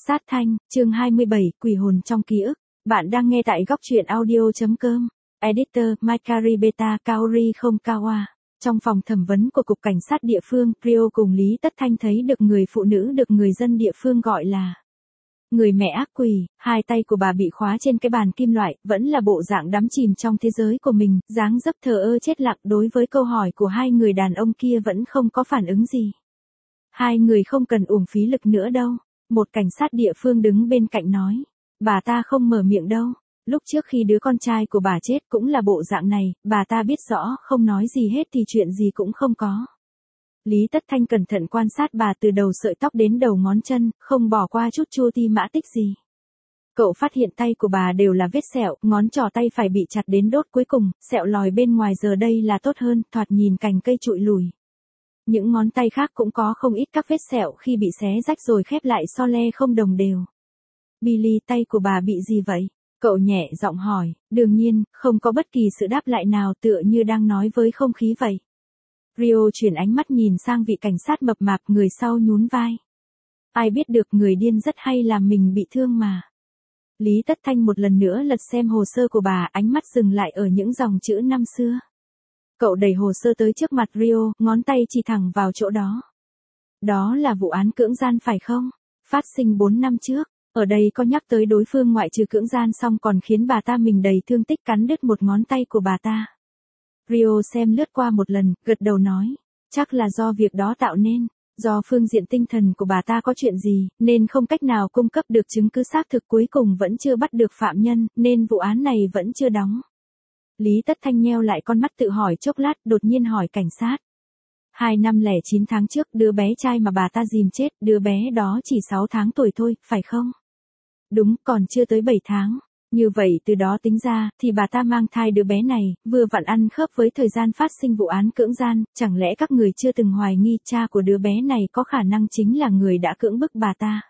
sát thanh, chương 27, quỷ hồn trong ký ức. Bạn đang nghe tại góc truyện audio.com. Editor, Makari Beta Kaori không Kawa. Trong phòng thẩm vấn của Cục Cảnh sát địa phương, Rio cùng Lý Tất Thanh thấy được người phụ nữ được người dân địa phương gọi là người mẹ ác quỷ. Hai tay của bà bị khóa trên cái bàn kim loại, vẫn là bộ dạng đắm chìm trong thế giới của mình, dáng dấp thờ ơ chết lặng đối với câu hỏi của hai người đàn ông kia vẫn không có phản ứng gì. Hai người không cần uổng phí lực nữa đâu. Một cảnh sát địa phương đứng bên cạnh nói. Bà ta không mở miệng đâu. Lúc trước khi đứa con trai của bà chết cũng là bộ dạng này, bà ta biết rõ không nói gì hết thì chuyện gì cũng không có. Lý Tất Thanh cẩn thận quan sát bà từ đầu sợi tóc đến đầu ngón chân, không bỏ qua chút chua ti mã tích gì. Cậu phát hiện tay của bà đều là vết sẹo, ngón trỏ tay phải bị chặt đến đốt cuối cùng, sẹo lòi bên ngoài giờ đây là tốt hơn, thoạt nhìn cành cây trụi lùi. Những ngón tay khác cũng có không ít các vết sẹo khi bị xé rách rồi khép lại so le không đồng đều. Billy, tay của bà bị gì vậy? Cậu nhẹ giọng hỏi, đương nhiên, không có bất kỳ sự đáp lại nào, tựa như đang nói với không khí vậy. Rio chuyển ánh mắt nhìn sang vị cảnh sát mập mạp, người sau nhún vai. Ai biết được, người điên rất hay làm mình bị thương mà. Lý Tất Thanh một lần nữa lật xem hồ sơ của bà, ánh mắt dừng lại ở những dòng chữ năm xưa. Cậu đẩy hồ sơ tới trước mặt Rio, ngón tay chỉ thẳng vào chỗ đó. Đó là vụ án cưỡng gian phải không? Phát sinh 4 năm trước. Ở đây có nhắc tới đối phương ngoại trừ cưỡng gian xong còn khiến bà ta mình đầy thương tích, cắn đứt một ngón tay của bà ta. Rio xem lướt qua một lần, gật đầu nói. Chắc là do việc đó tạo nên. Do phương diện tinh thần của bà ta có chuyện gì, nên không cách nào cung cấp được chứng cứ xác thực, cuối cùng vẫn chưa bắt được phạm nhân, nên vụ án này vẫn chưa đóng. Lý Tất Thanh nheo lại con mắt tự hỏi chốc lát, đột nhiên hỏi cảnh sát. 2 năm lẻ 9 tháng trước, đứa bé trai mà bà ta dìm chết, đứa bé đó chỉ 6 tháng tuổi thôi, phải không? Đúng, còn chưa tới 7 tháng. Như vậy từ đó tính ra, thì bà ta mang thai đứa bé này, vừa vặn ăn khớp với thời gian phát sinh vụ án cưỡng gian, chẳng lẽ các người chưa từng hoài nghi cha của đứa bé này có khả năng chính là người đã cưỡng bức bà ta?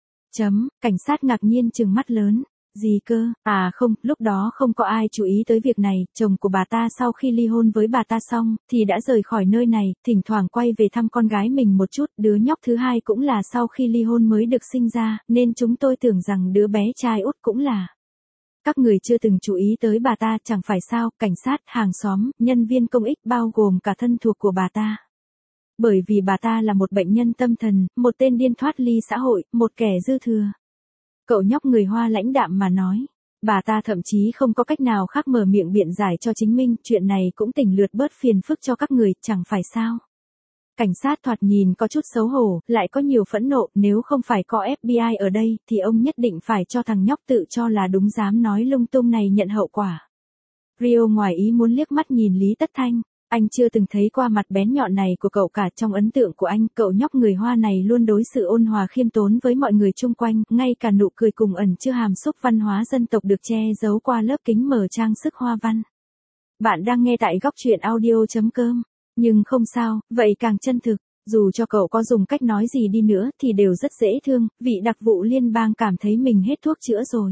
Cảnh sát ngạc nhiên trừng mắt lớn. Gì cơ? À không, lúc đó không có ai chú ý tới việc này, chồng của bà ta sau khi ly hôn với bà ta xong, thì đã rời khỏi nơi này, thỉnh thoảng quay về thăm con gái mình một chút, đứa nhóc thứ hai cũng là sau khi ly hôn mới được sinh ra, nên chúng tôi tưởng rằng đứa bé trai út cũng là. Các người chưa từng chú ý tới bà ta, chẳng phải sao? Cảnh sát, hàng xóm, nhân viên công ích, bao gồm cả thân thuộc của bà ta. Bởi vì bà ta là một bệnh nhân tâm thần, một tên điên thoát ly xã hội, một kẻ dư thừa. Cậu nhóc người Hoa lãnh đạm mà nói. Bà ta thậm chí không có cách nào khác mở miệng biện giải cho chính mình, chuyện này cũng tỉnh lượt bớt phiền phức cho các người, chẳng phải sao? Cảnh sát thoạt nhìn có chút xấu hổ, lại có nhiều phẫn nộ, nếu không phải có FBI ở đây, thì ông nhất định phải cho thằng nhóc tự cho là đúng dám nói lung tung này nhận hậu quả. Rio ngoài ý muốn liếc mắt nhìn Lý Tất Thanh. Anh chưa từng thấy qua mặt bén nhọn này của cậu cả, trong ấn tượng của anh, cậu nhóc người Hoa này luôn đối xử ôn hòa khiêm tốn với mọi người chung quanh, ngay cả nụ cười cùng ẩn chứa hàm xúc văn hóa dân tộc được che giấu qua lớp kính mờ trang sức hoa văn. Bạn đang nghe tại góc truyện audio.com. Nhưng không sao, vậy càng chân thực. Dù cho cậu có dùng cách nói gì đi nữa thì đều rất dễ thương, vị đặc vụ liên bang cảm thấy mình hết thuốc chữa rồi.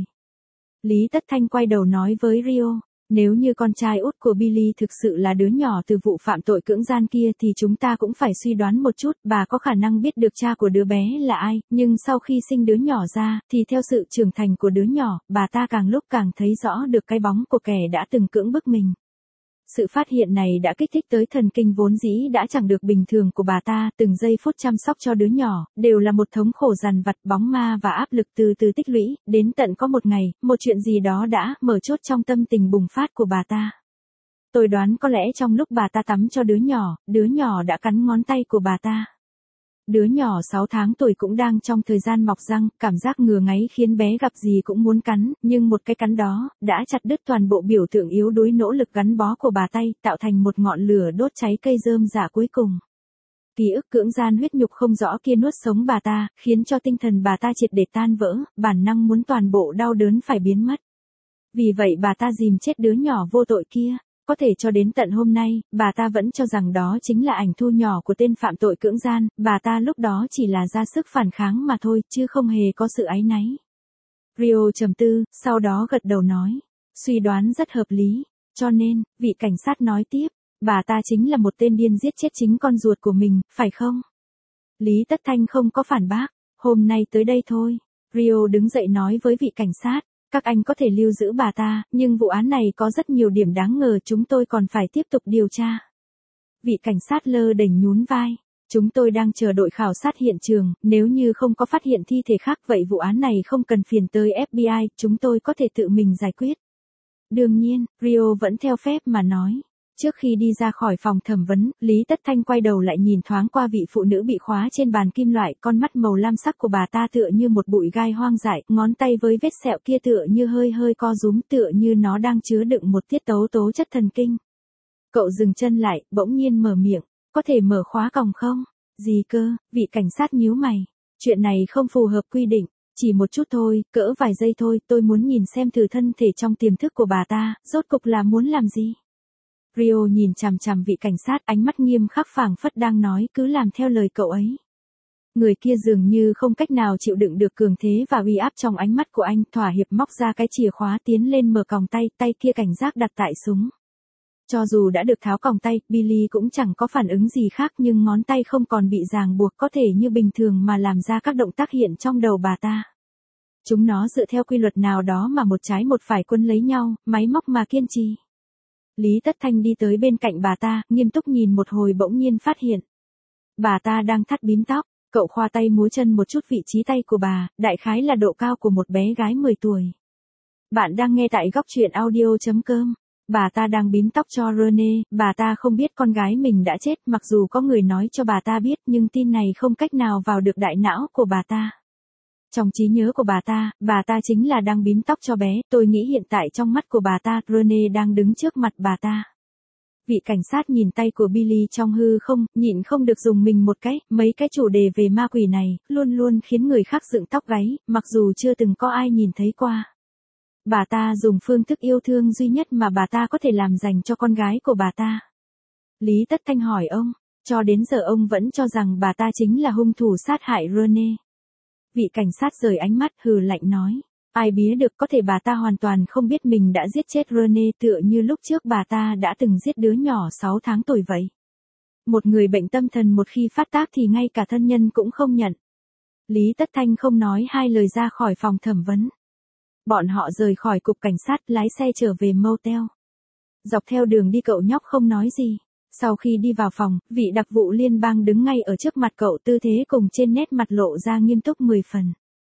Lý Tất Thanh quay đầu nói với Rio. Nếu như con trai út của Billy thực sự là đứa nhỏ từ vụ phạm tội cưỡng gian kia thì chúng ta cũng phải suy đoán một chút, bà có khả năng biết được cha của đứa bé là ai, nhưng sau khi sinh đứa nhỏ ra, thì theo sự trưởng thành của đứa nhỏ, bà ta càng lúc càng thấy rõ được cái bóng của kẻ đã từng cưỡng bức mình. Sự phát hiện này đã kích thích tới thần kinh vốn dĩ đã chẳng được bình thường của bà ta, từng giây phút chăm sóc cho đứa nhỏ, đều là một thống khổ dằn vặt, bóng ma và áp lực từ từ tích lũy, đến tận có một ngày, một chuyện gì đó đã mở chốt trong tâm tình bùng phát của bà ta. Tôi đoán có lẽ trong lúc bà ta tắm cho đứa nhỏ đã cắn ngón tay của bà ta. Đứa nhỏ 6 tháng tuổi cũng đang trong thời gian mọc răng, cảm giác ngứa ngáy khiến bé gặp gì cũng muốn cắn, nhưng một cái cắn đó, đã chặt đứt toàn bộ biểu tượng yếu đuối nỗ lực gắn bó của bà tay, tạo thành một ngọn lửa đốt cháy cây rơm rạ cuối cùng. Ký ức cưỡng gian huyết nhục không rõ kia nuốt sống bà ta, khiến cho tinh thần bà ta triệt để tan vỡ, bản năng muốn toàn bộ đau đớn phải biến mất. Vì vậy bà ta dìm chết đứa nhỏ vô tội kia. Có thể cho đến tận hôm nay, bà ta vẫn cho rằng đó chính là ảnh thu nhỏ của tên phạm tội cưỡng gian, bà ta lúc đó chỉ là ra sức phản kháng mà thôi, chứ không hề có sự áy náy. Rio trầm tư, sau đó gật đầu nói, suy đoán rất hợp lý, cho nên, vị cảnh sát nói tiếp, bà ta chính là một tên điên giết chết chính con ruột của mình, phải không? Lý Tất Thanh không có phản bác, hôm nay tới đây thôi. Rio đứng dậy nói với vị cảnh sát, các anh có thể lưu giữ bà ta, nhưng vụ án này có rất nhiều điểm đáng ngờ, chúng tôi còn phải tiếp tục điều tra. Vị cảnh sát lơ đễnh nhún vai. Chúng tôi đang chờ đội khảo sát hiện trường, nếu như không có phát hiện thi thể khác vậy vụ án này không cần phiền tới FBI, chúng tôi có thể tự mình giải quyết. Đương nhiên, Rio vẫn theo phép mà nói. Trước khi đi ra khỏi phòng thẩm vấn, Lý Tất Thanh quay đầu lại nhìn thoáng qua vị phụ nữ bị khóa trên bàn kim loại, con mắt màu lam sắc của bà ta tựa như một bụi gai hoang dại, ngón tay với vết sẹo kia tựa như hơi hơi co rúm, tựa như nó đang chứa đựng một tiết tố chất thần kinh. Cậu dừng chân lại, bỗng nhiên mở miệng, có thể mở khóa còng không? Gì cơ? Vị cảnh sát nhíu mày. Chuyện này không phù hợp quy định, chỉ một chút thôi, cỡ vài giây thôi, tôi muốn nhìn xem thử thân thể trong tiềm thức của bà ta, rốt cục là muốn làm gì? Rio nhìn chằm chằm vị cảnh sát, ánh mắt nghiêm khắc phảng phất đang nói cứ làm theo lời cậu ấy. Người kia dường như không cách nào chịu đựng được cường thế và uy áp trong ánh mắt của anh, thỏa hiệp móc ra cái chìa khóa tiến lên mở còng tay, tay kia cảnh giác đặt tại súng. Cho dù đã được tháo còng tay, Billy cũng chẳng có phản ứng gì khác nhưng ngón tay không còn bị ràng buộc có thể như bình thường mà làm ra các động tác hiện trong đầu bà ta. Chúng nó dựa theo quy luật nào đó mà một trái một phải quân lấy nhau, máy móc mà kiên trì. Lý Tất Thanh đi tới bên cạnh bà ta, nghiêm túc nhìn một hồi bỗng nhiên phát hiện. Bà ta đang thắt bím tóc, cậu khoa tay múa chân một chút vị trí tay của bà, đại khái là độ cao của một bé gái 10 tuổi. Bạn đang nghe tại góc truyện audio.com. Bà ta đang bím tóc cho Rene, bà ta không biết con gái mình đã chết, mặc dù có người nói cho bà ta biết nhưng tin này không cách nào vào được đại não của bà ta. Trong trí nhớ của bà ta chính là đang bím tóc cho bé, tôi nghĩ hiện tại trong mắt của bà ta, Rene đang đứng trước mặt bà ta. Vị cảnh sát nhìn tay của Billy trong hư không, nhịn không được dùng mình một cái, mấy cái chủ đề về ma quỷ này, luôn luôn khiến người khác dựng tóc gáy, mặc dù chưa từng có ai nhìn thấy qua. Bà ta dùng phương thức yêu thương duy nhất mà bà ta có thể làm dành cho con gái của bà ta. Lý Tất Thanh hỏi ông, cho đến giờ ông vẫn cho rằng bà ta chính là hung thủ sát hại Rene. Vị cảnh sát rời ánh mắt hừ lạnh nói, ai biết được, có thể bà ta hoàn toàn không biết mình đã giết chết Rene, tựa như lúc trước bà ta đã từng giết đứa nhỏ 6 tháng tuổi vậy. Một người bệnh tâm thần một khi phát tác thì ngay cả thân nhân cũng không nhận. Lý Tất Thanh không nói hai lời ra khỏi phòng thẩm vấn. Bọn họ rời khỏi cục cảnh sát, lái xe trở về motel. Dọc theo đường đi cậu nhóc không nói gì. Sau khi đi vào phòng, vị đặc vụ liên bang đứng ngay ở trước mặt cậu, tư thế cùng trên nét mặt lộ ra nghiêm túc 10 phần.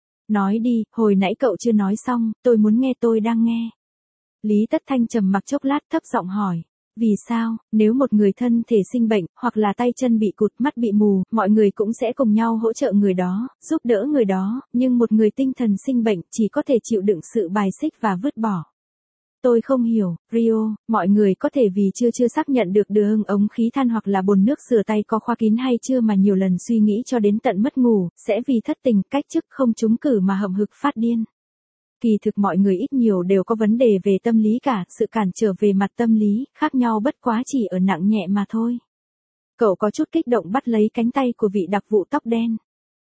Nói đi, hồi nãy cậu chưa nói xong, tôi muốn nghe, tôi đang nghe. Lý Tất Thanh trầm mặc chốc lát thấp giọng hỏi. Vì sao, nếu một người thân thể sinh bệnh, hoặc là tay chân bị cụt, mắt bị mù, mọi người cũng sẽ cùng nhau hỗ trợ người đó, giúp đỡ người đó, nhưng một người tinh thần sinh bệnh chỉ có thể chịu đựng sự bài xích và vứt bỏ. Tôi không hiểu, Rio, mọi người có thể vì chưa xác nhận được đường ống khí than hoặc là bồn nước rửa tay có khóa kín hay chưa mà nhiều lần suy nghĩ cho đến tận mất ngủ, sẽ vì thất tình, cách chức không trúng cử mà hậm hực phát điên. Kỳ thực mọi người ít nhiều đều có vấn đề về tâm lý cả, sự cản trở về mặt tâm lý, khác nhau bất quá chỉ ở nặng nhẹ mà thôi. Cậu có chút kích động bắt lấy cánh tay của vị đặc vụ tóc đen.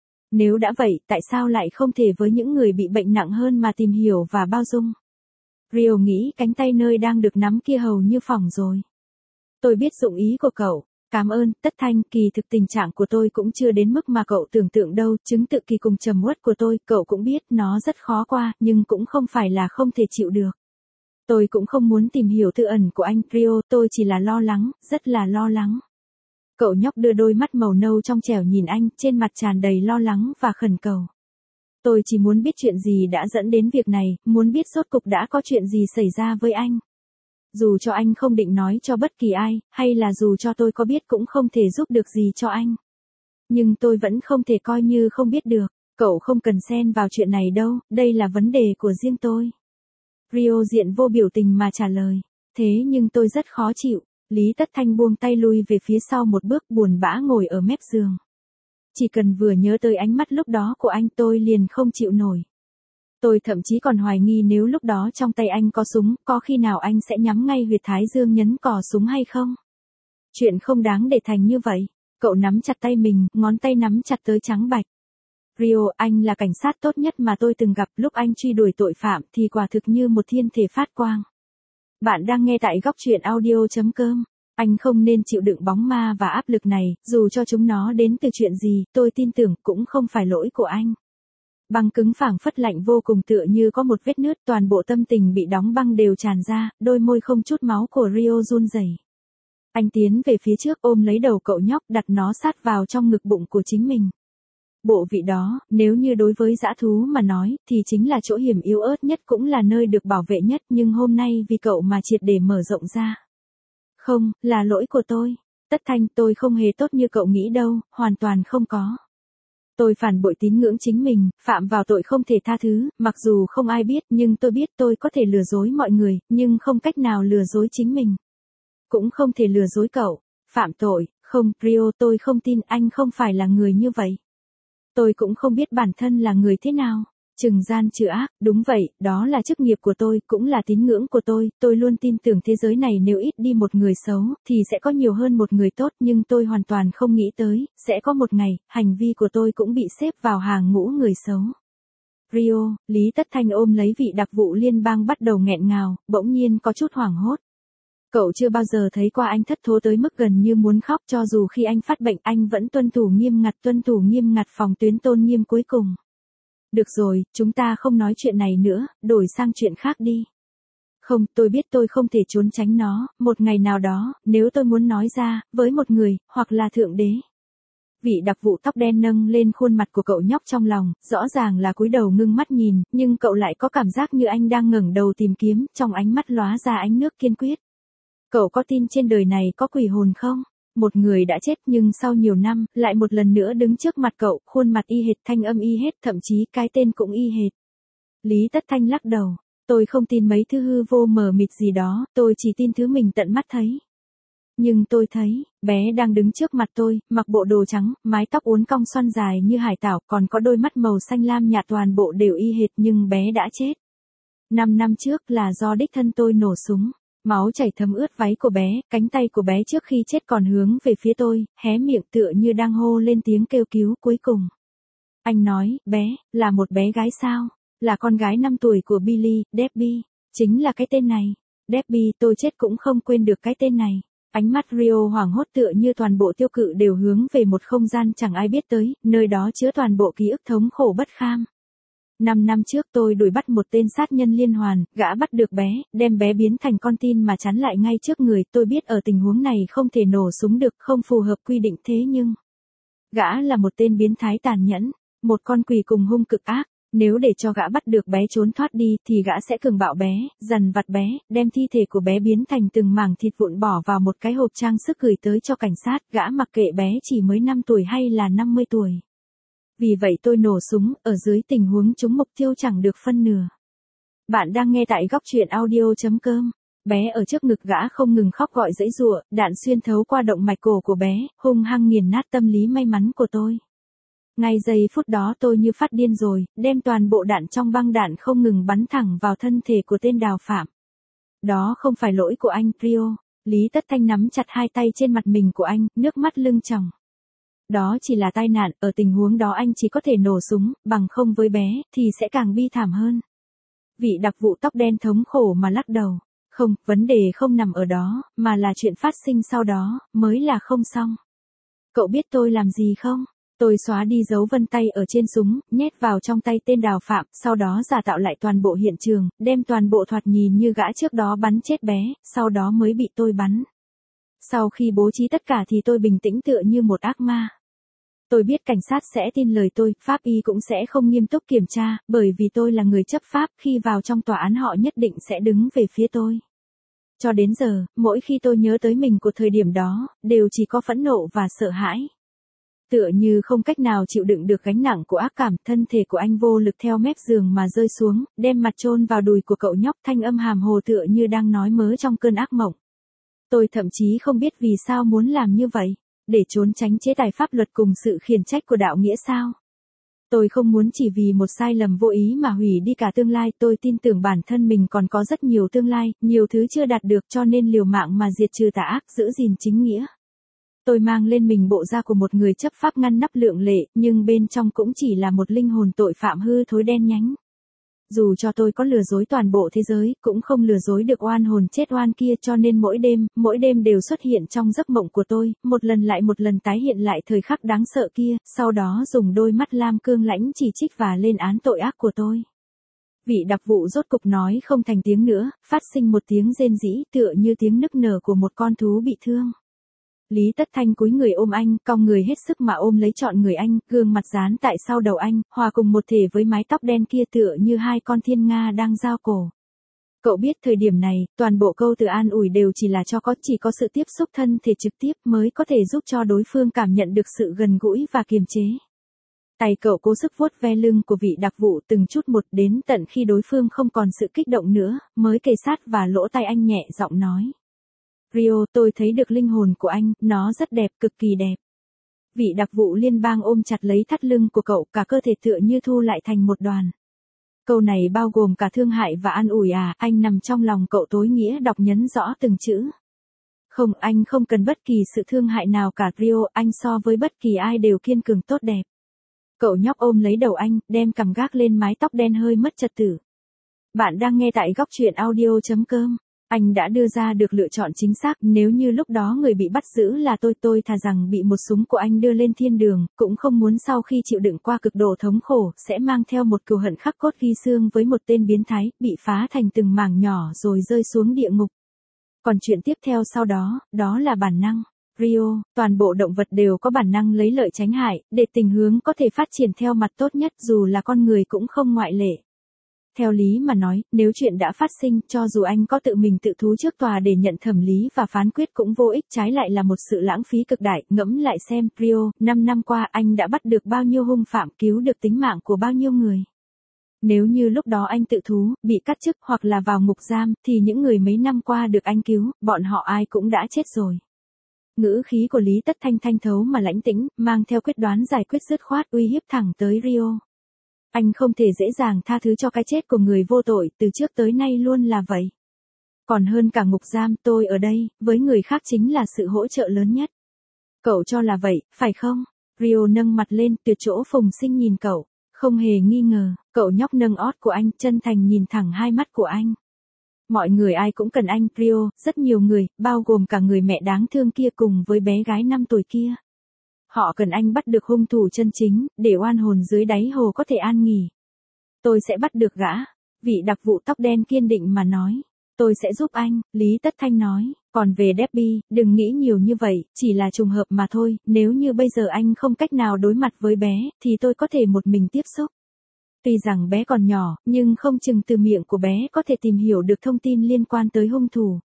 Nếu đã vậy, tại sao lại không thể với những người bị bệnh nặng hơn mà tìm hiểu và bao dung? Rio nghĩ cánh tay nơi đang được nắm kia hầu như phỏng rồi. Tôi biết dụng ý của cậu. Cảm ơn, Tất Thanh, kỳ thực tình trạng của tôi cũng chưa đến mức mà cậu tưởng tượng đâu, chứng tự kỳ cùng trầm uất của tôi, cậu cũng biết, nó rất khó qua, nhưng cũng không phải là không thể chịu được. Tôi cũng không muốn tìm hiểu tư ẩn của anh, Rio, tôi chỉ là lo lắng, rất là lo lắng. Cậu nhóc đưa đôi mắt màu nâu trong trẻo nhìn anh, trên mặt tràn đầy lo lắng và khẩn cầu. Tôi chỉ muốn biết chuyện gì đã dẫn đến việc này, muốn biết rốt cục đã có chuyện gì xảy ra với anh. Dù cho anh không định nói cho bất kỳ ai, hay là dù cho tôi có biết cũng không thể giúp được gì cho anh. Nhưng tôi vẫn không thể coi như không biết được, cậu không cần xen vào chuyện này đâu, đây là vấn đề của riêng tôi. Rio diện vô biểu tình mà trả lời, thế nhưng tôi rất khó chịu. Lý Tất Thanh buông tay lui về phía sau một bước, buồn bã ngồi ở mép giường. Chỉ cần vừa nhớ tới ánh mắt lúc đó của anh tôi liền không chịu nổi. Tôi thậm chí còn hoài nghi nếu lúc đó trong tay anh có súng, có khi nào anh sẽ nhắm ngay huyệt thái dương nhấn cò súng hay không? Chuyện không đáng để thành như vậy. Cậu nắm chặt tay mình, ngón tay nắm chặt tới trắng bạch. Rio, anh là cảnh sát tốt nhất mà tôi từng gặp, lúc anh truy đuổi tội phạm thì quả thực như một thiên thể phát quang. Bạn đang nghe tại góc truyện audio.com. Anh không nên chịu đựng bóng ma và áp lực này, dù cho chúng nó đến từ chuyện gì, tôi tin tưởng cũng không phải lỗi của anh. Băng cứng phảng phất lạnh vô cùng tựa như có một vết nứt, toàn bộ tâm tình bị đóng băng đều tràn ra, đôi môi không chút máu của Rio run rẩy. Anh tiến về phía trước ôm lấy đầu cậu nhóc, đặt nó sát vào trong ngực bụng của chính mình. Bộ vị đó, nếu như đối với dã thú mà nói, thì chính là chỗ hiểm yếu ớt nhất, cũng là nơi được bảo vệ nhất, nhưng hôm nay vì cậu mà triệt để mở rộng ra. Không, là lỗi của tôi. Tất Thanh, tôi không hề tốt như cậu nghĩ đâu, hoàn toàn không có. Tôi phản bội tín ngưỡng chính mình, phạm vào tội không thể tha thứ, mặc dù không ai biết, nhưng tôi biết tôi có thể lừa dối mọi người, nhưng không cách nào lừa dối chính mình. Cũng không thể lừa dối cậu. Phạm tội, không, Rio, tôi không tin anh không phải là người như vậy. Tôi cũng không biết bản thân là người thế nào. Trừng gian trừ ác, đúng vậy, đó là chức nghiệp của tôi, cũng là tín ngưỡng của tôi luôn tin tưởng thế giới này nếu ít đi một người xấu, thì sẽ có nhiều hơn một người tốt, nhưng tôi hoàn toàn không nghĩ tới, sẽ có một ngày, hành vi của tôi cũng bị xếp vào hàng ngũ người xấu. Rio, Lý Tất Thanh ôm lấy vị đặc vụ liên bang bắt đầu nghẹn ngào, bỗng nhiên có chút hoảng hốt. Cậu chưa bao giờ thấy qua anh thất thố tới mức gần như muốn khóc, cho dù khi anh phát bệnh anh vẫn tuân thủ nghiêm ngặt phòng tuyến tôn nghiêm cuối cùng. Được rồi, chúng ta không nói chuyện này nữa, đổi sang chuyện khác đi. Không, tôi biết tôi không thể trốn tránh nó, một ngày nào đó, nếu tôi muốn nói ra, với một người, hoặc là Thượng Đế. Vị đặc vụ tóc đen nâng lên khuôn mặt của cậu nhóc trong lòng, rõ ràng là cúi đầu ngưng mắt nhìn, nhưng cậu lại có cảm giác như anh đang ngẩng đầu tìm kiếm, trong ánh mắt lóa ra ánh nước kiên quyết. Cậu có tin trên đời này có quỷ hồn không? Một người đã chết nhưng sau nhiều năm, lại một lần nữa đứng trước mặt cậu, khuôn mặt y hệt, thanh âm y hệt, thậm chí cái tên cũng y hệt. Lý Tất Thanh lắc đầu. Tôi không tin mấy thứ hư vô mờ mịt gì đó, tôi chỉ tin thứ mình tận mắt thấy. Nhưng tôi thấy, bé đang đứng trước mặt tôi, mặc bộ đồ trắng, mái tóc uốn cong xoăn dài như hải tảo, còn có đôi mắt màu xanh lam nhạt, toàn bộ đều y hệt, nhưng bé đã chết. 5 năm trước là do đích thân tôi nổ súng. Máu chảy thấm ướt váy của bé, cánh tay của bé trước khi chết còn hướng về phía tôi, hé miệng tựa như đang hô lên tiếng kêu cứu cuối cùng. Anh nói, bé, là một bé gái sao? Là con gái 5 tuổi của Billy, Debbie. Chính là cái tên này. Debbie, tôi chết cũng không quên được cái tên này. Ánh mắt Rio hoảng hốt tựa như toàn bộ tiêu cự đều hướng về một không gian chẳng ai biết tới, nơi đó chứa toàn bộ ký ức thống khổ bất kham. 5 năm trước tôi đuổi bắt một tên sát nhân liên hoàn, gã bắt được bé, đem bé biến thành con tin mà chắn lại ngay trước người, tôi biết ở tình huống này không thể nổ súng được, không phù hợp quy định, thế nhưng gã là một tên biến thái tàn nhẫn, một con quỷ cùng hung cực ác, nếu để cho gã bắt được bé trốn thoát đi thì gã sẽ cường bạo bé, dằn vặt bé, đem thi thể của bé biến thành từng mảng thịt vụn bỏ vào một cái hộp trang sức gửi tới cho cảnh sát, gã mặc kệ bé chỉ mới 5 tuổi hay là 50 tuổi. Vì vậy tôi nổ súng, ở dưới tình huống trúng mục tiêu chẳng được phân nửa. Bạn đang nghe tại góc truyện audio.com. Bé ở trước ngực gã không ngừng khóc gọi giãy giụa, đạn xuyên thấu qua động mạch cổ của bé, hung hăng nghiền nát tâm lý may mắn của tôi. Ngay giây phút đó tôi như phát điên rồi, đem toàn bộ đạn trong băng đạn không ngừng bắn thẳng vào thân thể của tên đào phạm. Đó không phải lỗi của anh, Rio. Lý Tất Thanh nắm chặt hai tay trên mặt mình của anh, nước mắt lưng tròng. Đó chỉ là tai nạn, ở tình huống đó anh chỉ có thể nổ súng, bằng không với bé, thì sẽ càng bi thảm hơn. Vị đặc vụ tóc đen thống khổ mà lắc đầu. Không, vấn đề không nằm ở đó, mà là chuyện phát sinh sau đó, mới là không xong. Cậu biết tôi làm gì không? Tôi xóa đi dấu vân tay ở trên súng, nhét vào trong tay tên đào phạm, sau đó giả tạo lại toàn bộ hiện trường, đem toàn bộ thoạt nhìn như gã trước đó bắn chết bé, sau đó mới bị tôi bắn. Sau khi bố trí tất cả thì tôi bình tĩnh tựa như một ác ma. Tôi biết cảnh sát sẽ tin lời tôi, pháp y cũng sẽ không nghiêm túc kiểm tra, bởi vì tôi là người chấp pháp, khi vào trong tòa án họ nhất định sẽ đứng về phía tôi. Cho đến giờ, mỗi khi tôi nhớ tới mình của thời điểm đó, đều chỉ có phẫn nộ và sợ hãi. Tựa như không cách nào chịu đựng được gánh nặng của ác cảm, thân thể của anh vô lực theo mép giường mà rơi xuống, đem mặt chôn vào đùi của cậu nhóc, thanh âm hàm hồ tựa như đang nói mớ trong cơn ác mộng. Tôi thậm chí không biết vì sao muốn làm như vậy, để trốn tránh chế tài pháp luật cùng sự khiển trách của đạo nghĩa sao? Tôi không muốn chỉ vì một sai lầm vô ý mà hủy đi cả tương lai, tôi tin tưởng bản thân mình còn có rất nhiều tương lai, nhiều thứ chưa đạt được, cho nên liều mạng mà diệt trừ tà ác, giữ gìn chính nghĩa. Tôi mang lên mình bộ da của một người chấp pháp ngăn nắp lượng lệ, nhưng bên trong cũng chỉ là một linh hồn tội phạm hư thối đen nhánh. Dù cho tôi có lừa dối toàn bộ thế giới, cũng không lừa dối được oan hồn chết oan kia, cho nên mỗi đêm đều xuất hiện trong giấc mộng của tôi, một lần lại một lần tái hiện lại thời khắc đáng sợ kia, sau đó dùng đôi mắt lam cương lãnh chỉ trích và lên án tội ác của tôi. Vị đặc vụ rốt cục nói không thành tiếng nữa, phát sinh một tiếng rên rỉ tựa như tiếng nức nở của một con thú bị thương. Lý Tất Thanh cúi người ôm anh, cong người hết sức mà ôm lấy trọn người anh, gương mặt dán tại sau đầu anh, hòa cùng một thể với mái tóc đen kia tựa như hai con thiên nga đang giao cổ. Cậu biết thời điểm này, toàn bộ câu từ an ủi đều chỉ là chỉ có sự tiếp xúc thân thể trực tiếp mới có thể giúp cho đối phương cảm nhận được sự gần gũi và kiềm chế. Tay cậu cố sức vuốt ve lưng của vị đặc vụ từng chút một đến tận khi đối phương không còn sự kích động nữa, mới kề sát và lỗ tai anh nhẹ giọng nói. Rio, tôi thấy được linh hồn của anh, nó rất đẹp, cực kỳ đẹp. Vị đặc vụ liên bang ôm chặt lấy thắt lưng của cậu, cả cơ thể tựa như thu lại thành một đoàn. Câu này bao gồm cả thương hại và an ủi à, anh nằm trong lòng cậu tối nghĩa đọc nhấn rõ từng chữ. Không, anh không cần bất kỳ sự thương hại nào cả Rio, anh so với bất kỳ ai đều kiên cường tốt đẹp. Cậu nhóc ôm lấy đầu anh, đem cằm gác lên mái tóc đen hơi mất trật tự. Bạn đang nghe tại góc truyện audio.com. Anh đã đưa ra được lựa chọn chính xác, nếu như lúc đó người bị bắt giữ là tôi thà rằng bị một súng của anh đưa lên thiên đường, cũng không muốn sau khi chịu đựng qua cực độ thống khổ, sẽ mang theo một cừu hận khắc cốt ghi xương với một tên biến thái, bị phá thành từng mảng nhỏ rồi rơi xuống địa ngục. Còn chuyện tiếp theo sau đó, đó là bản năng. Rio, toàn bộ động vật đều có bản năng lấy lợi tránh hại, để tình huống có thể phát triển theo mặt tốt nhất, dù là con người cũng không ngoại lệ. Theo lý mà nói, nếu chuyện đã phát sinh, cho dù anh có tự mình tự thú trước tòa để nhận thẩm lý và phán quyết cũng vô ích, trái lại là một sự lãng phí cực đại. Ngẫm lại xem, Rio, 5 năm qua anh đã bắt được bao nhiêu hung phạm, cứu được tính mạng của bao nhiêu người. Nếu như lúc đó anh tự thú, bị cắt chức hoặc là vào ngục giam, thì những người mấy năm qua được anh cứu, bọn họ ai cũng đã chết rồi. Ngữ khí của Lý Tất Thanh thanh thấu mà lãnh tĩnh, mang theo quyết đoán giải quyết dứt khoát, uy hiếp thẳng tới Rio. Anh không thể dễ dàng tha thứ cho cái chết của người vô tội, từ trước tới nay luôn là vậy. Còn hơn cả ngục giam, tôi ở đây, với người khác chính là sự hỗ trợ lớn nhất. Cậu cho là vậy, phải không? Rio nâng mặt lên, tuyệt chỗ phùng sinh nhìn cậu. Không hề nghi ngờ, cậu nhóc nâng ót của anh, chân thành nhìn thẳng hai mắt của anh. Mọi người ai cũng cần anh, Rio, rất nhiều người, bao gồm cả người mẹ đáng thương kia cùng với bé gái 5 tuổi kia. Họ cần anh bắt được hung thủ chân chính, để oan hồn dưới đáy hồ có thể an nghỉ. Tôi sẽ bắt được gã. Vị đặc vụ tóc đen kiên định mà nói. Tôi sẽ giúp anh, Lý Tất Thanh nói. Còn về Debbie, đừng nghĩ nhiều như vậy, chỉ là trùng hợp mà thôi, nếu như bây giờ anh không cách nào đối mặt với bé, thì tôi có thể một mình tiếp xúc. Tuy rằng bé còn nhỏ, nhưng không chừng từ miệng của bé có thể tìm hiểu được thông tin liên quan tới hung thủ.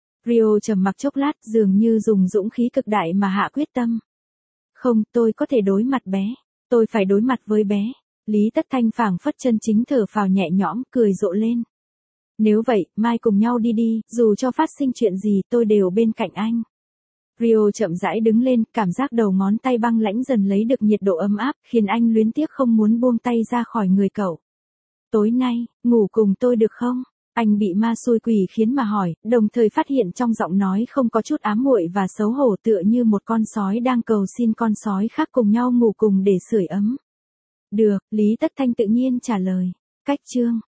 Rio trầm mặc chốc lát, dường như dùng dũng khí cực đại mà hạ quyết tâm. Không, tôi có thể đối mặt bé. Tôi phải đối mặt với bé. Lý Tất Thanh phảng phất chân chính thở phào nhẹ nhõm, cười rộ lên. Nếu vậy, mai cùng nhau đi, dù cho phát sinh chuyện gì tôi đều bên cạnh anh. Rio chậm rãi đứng lên, cảm giác đầu ngón tay băng lãnh dần lấy được nhiệt độ ấm áp, khiến anh luyến tiếc không muốn buông tay ra khỏi người cậu. Tối nay, ngủ cùng tôi được không? Anh bị ma xui quỷ khiến mà hỏi, đồng thời phát hiện trong giọng nói không có chút ám muội và xấu hổ, tựa như một con sói đang cầu xin con sói khác cùng nhau ngủ cùng để sưởi ấm. Được, Lý Tất Thanh tự nhiên trả lời. Cách chương